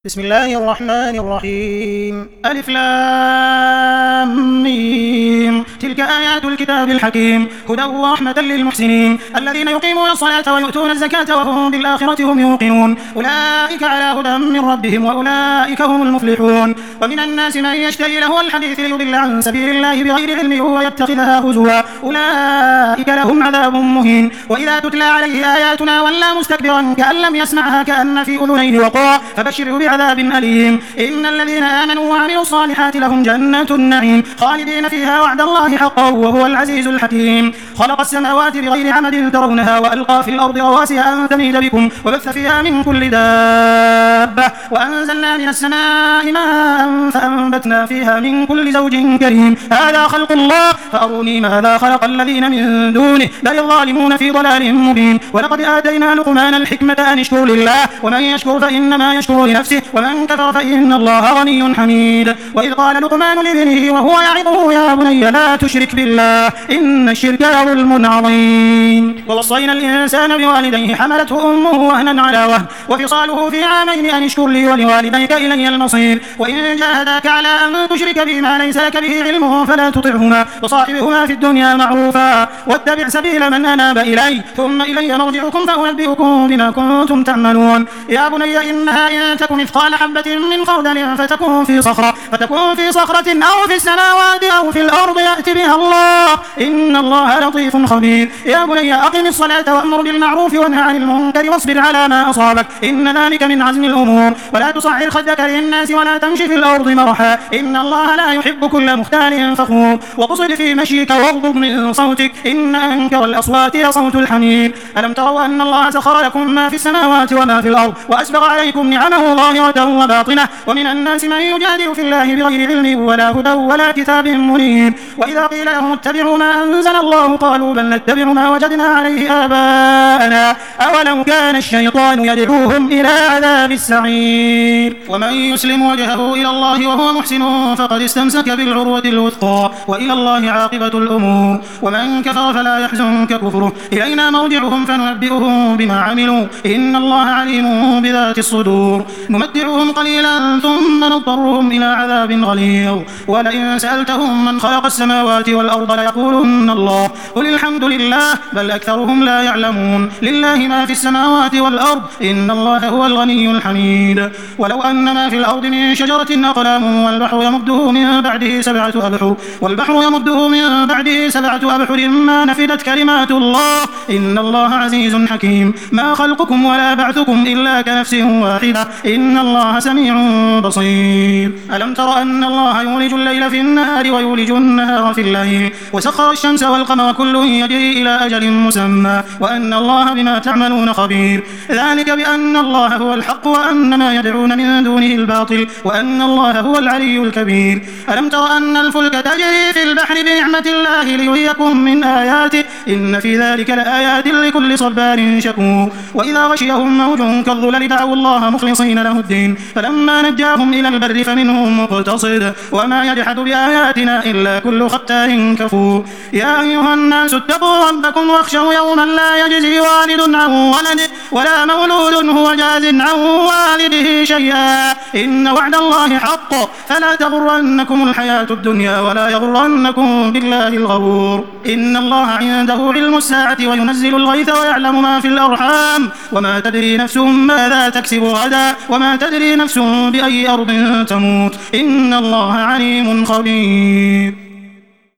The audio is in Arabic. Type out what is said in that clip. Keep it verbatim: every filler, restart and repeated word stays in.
بسم الله الرحمن الرحيم ألف لام ميم تلك آيات الكتاب الحكيم هدى ورحمة للمحسنين الذين يقيمون الصلاة ويؤتون الزكاة وهم بالآخرة هم يوقنون أولئك على هدى من ربهم وأولئك هم المفلحون ومن الناس من يشتري لهو الحديث ليضل عن سبيل الله بغير علم ويتخذها هزوا أولئك لهم عذاب مهين وإذا تتلى عليه آياتنا ولى مستكبرا كأن لم يسمعها كأن في أذنيه وقرا فبشره عذاب أليم إن الذين آمنوا وعملوا الصالحات لهم جنات النعيم خالدين فيها وعد الله حقا وهو العزيز الحكيم خلق السماوات بغير عمد ترونها وألقى في الأرض رواسي أن تميد بكم وبث فيها من كل دابة وأنزلنا من السماء ماء فأنبتنا فيها من كل زوج كريم هذا خلق الله فأروني ماذا خلق الذين من دونه بل الظالمون في ضلال مبين ولقد آتينا لقمان الحكمة أن اشكر لله ومن يشكر فإنما يشكر لنفسه ومن كفر فإن الله غني حميد وإذ قال لقمان لابنه وهو يعظه يا بني لا تشرك بالله إن الشرك لظلم عظيم ووصينا الإنسان بوالديه حملته أمه وهنا على وهن وفصاله في عامين أن اشكر لي ولوالديك إلي المصير وإن جاهداك على أن تشرك بي ما ليس لك به علم فلا تطعهما وصاحبهما في الدنيا معروفا واتبع سبيل من أناب إلي ثم إلي مرجعكم فأنبئكم بما كنتم تعملون يا بني إنها إن تك مثقال حبة من خردل فتكون في صخرة فتكون في صخرة أو في السماوات أو في الأرض يأتي بها الله إن الله لطيف خبير يا بني أقم الصلاة وأمر بالمعروف وانهى عن المنكر واصبر على ما أصابك إن ذلك من عزم الأمور ولا تصعر خدك للناس ولا تمشي في الأرض مرحا إن الله لا يحب كل مختال فخور وقصد في مشيك واغضض من صوتك إن أنكر الأصوات لصوت الحمير ألم تروا أن الله سخر لكم ما في السماوات وما في الأرض وأسبغ عليكم نعمه ظاهرة وباطنة ومن الناس من يجادل في الله بغير علم ولا هدى ولا كتاب منير وإذا قيل لهم اتبعوا ما أنزل الله قالوا بل نتبع ما وجدنا عليه آباءنا أولو كان الشيطان يدعوهم إلى عذاب السعير ومن يسلم وجهه إلى الله وهو محسن فقد استمسك بالعروة الوثقى وإلى الله عاقبة الأمور ومن كفر فلا يحزنك كفره إلينا مرجعهم فننبئهم بما عملوا إن الله عليم بذات الصدور نمتعهم قليلا ثم نضطرهم إلى عذاب غليظ ولئن سألتهم من خلق السماوات والأرض ليقولن الله قل الحمد لله بل أكثرهم لا يعلمون لله ما في السماوات والأرض إن الله هو الغني الحميد ولو أن ما في الأرض من شجرة أقلام والبحر يمده من بعده سبعة أبحر والبحر يمده من بعده سبعة أبحر ما نفدت كلمات الله إن الله عزيز حكيم ما خلقكم ولا بعثكم إلا كنفس واحدة إن الله سميع بصير ألم تر أن الله يولج الليل في النهار ويولج النهار في الليل وسخر الشمس والقمر كل يجري إلى أجل مسمى وأن الله بما تعملون خبير ذلك بأن الله هو الحق وأن ما يدعون من دونه الباطل وأن الله هو العلي الكبير ألم تر أن الفلك تجري في البحر بنعمة الله ليريكم من آياته إن في ذلك لآيات لكل صبار شكور وإذا غشيهم موج كالظلل دعوا الله مخلصين له الدين فلما نجاهم إلى البر فمنهم مقتصد وما يجحد بآياتنا إلا كل ختار كفور يا أيها الناس اتقوا ربكم واخشوا يوما لا يجزي والد عن ولده ولا مولود هو جاز عن والده شيئا إن وعد الله حق فلا تغرنكم الحياة الدنيا ولا يغرنكم بالله الغرور إن الله عنده علم الساعة وينزل الغيث ويعلم ما في الأرحام وما تدري نفس ماذا تكسب غدا وما تدري نفس بأي أرض تموت إن الله عليم خبير